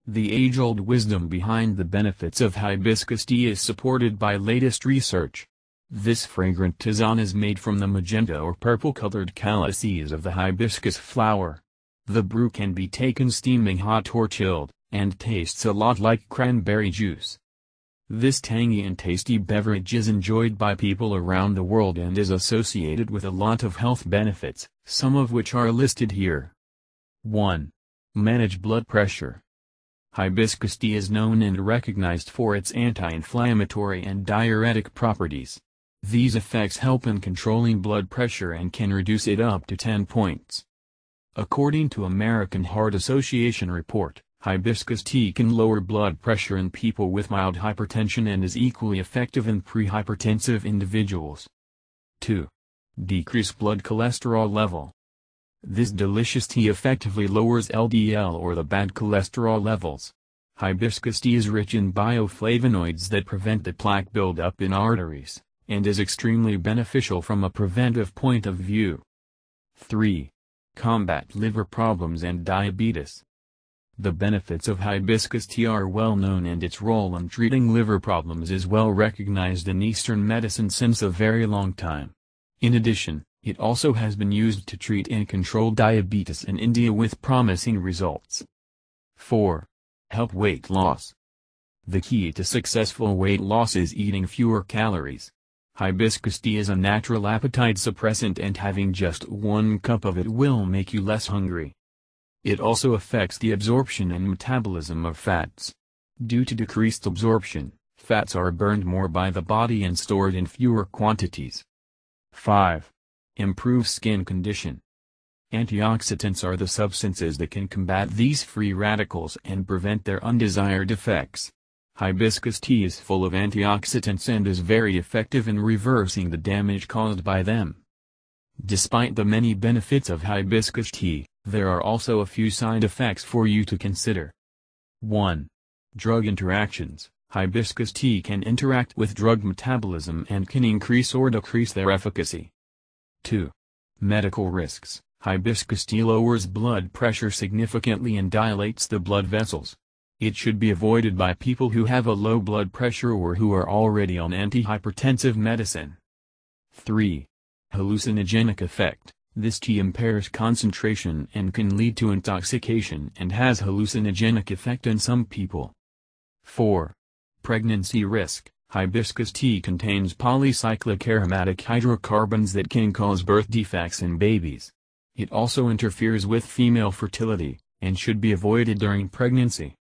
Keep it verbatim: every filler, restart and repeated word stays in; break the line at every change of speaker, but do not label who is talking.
The age-old wisdom behind the benefits of hibiscus tea is supported by latest research. This fragrant tisane is made from the magenta or purple-colored calices of the hibiscus flower. The brew can be taken steaming hot or chilled, and tastes a lot like cranberry juice. This tangy and tasty beverage is enjoyed by people around the world and is associated with a lot of health benefits, some of which are listed here. one. Manage blood pressure. Hibiscus tea is known and recognized for its anti-inflammatory and diuretic properties. These effects help in controlling blood pressure and can reduce it up to ten points. According to American Heart Association report, hibiscus tea can lower blood pressure in people with mild hypertension and is equally effective in prehypertensive individuals. two. Decrease blood cholesterol level. This delicious tea effectively lowers L D L or the bad cholesterol levels. Hibiscus tea is rich in bioflavonoids that prevent the plaque buildup in arteries, and is extremely beneficial from a preventive point of view. three. Combat liver problems and diabetes. The benefits of hibiscus tea are well known and its role in treating liver problems is well recognized in Eastern medicine since a very long time. In addition, it also has been used to treat and control diabetes in India with promising results. four. Help weight loss. The key to successful weight loss is eating fewer calories. Hibiscus tea is a natural appetite suppressant and having just one cup of it will make you less hungry. It also affects the absorption and metabolism of fats. Due to decreased absorption, fats are burned more by the body and stored in fewer quantities. five. Improve skin condition. Antioxidants are the substances that can combat these free radicals and prevent their undesired effects. Hibiscus tea is full of antioxidants and is very effective in reversing the damage caused by them. Despite the many benefits of hibiscus tea, there are also a few side effects for you to consider. one. Drug interactions. Hibiscus tea can interact with drug metabolism and can increase or decrease their efficacy. two. Medical risks. Hibiscus tea lowers blood pressure significantly and dilates the blood vessels. It should be avoided by people who have a low blood pressure or who are already on antihypertensive medicine. three. Hallucinogenic effect. This tea impairs concentration and can lead to intoxication and has hallucinogenic effect in some people. four. Pregnancy risk. Hibiscus tea contains polycyclic aromatic hydrocarbons that can cause birth defects in babies. It also interferes with female fertility, and should be avoided during pregnancy.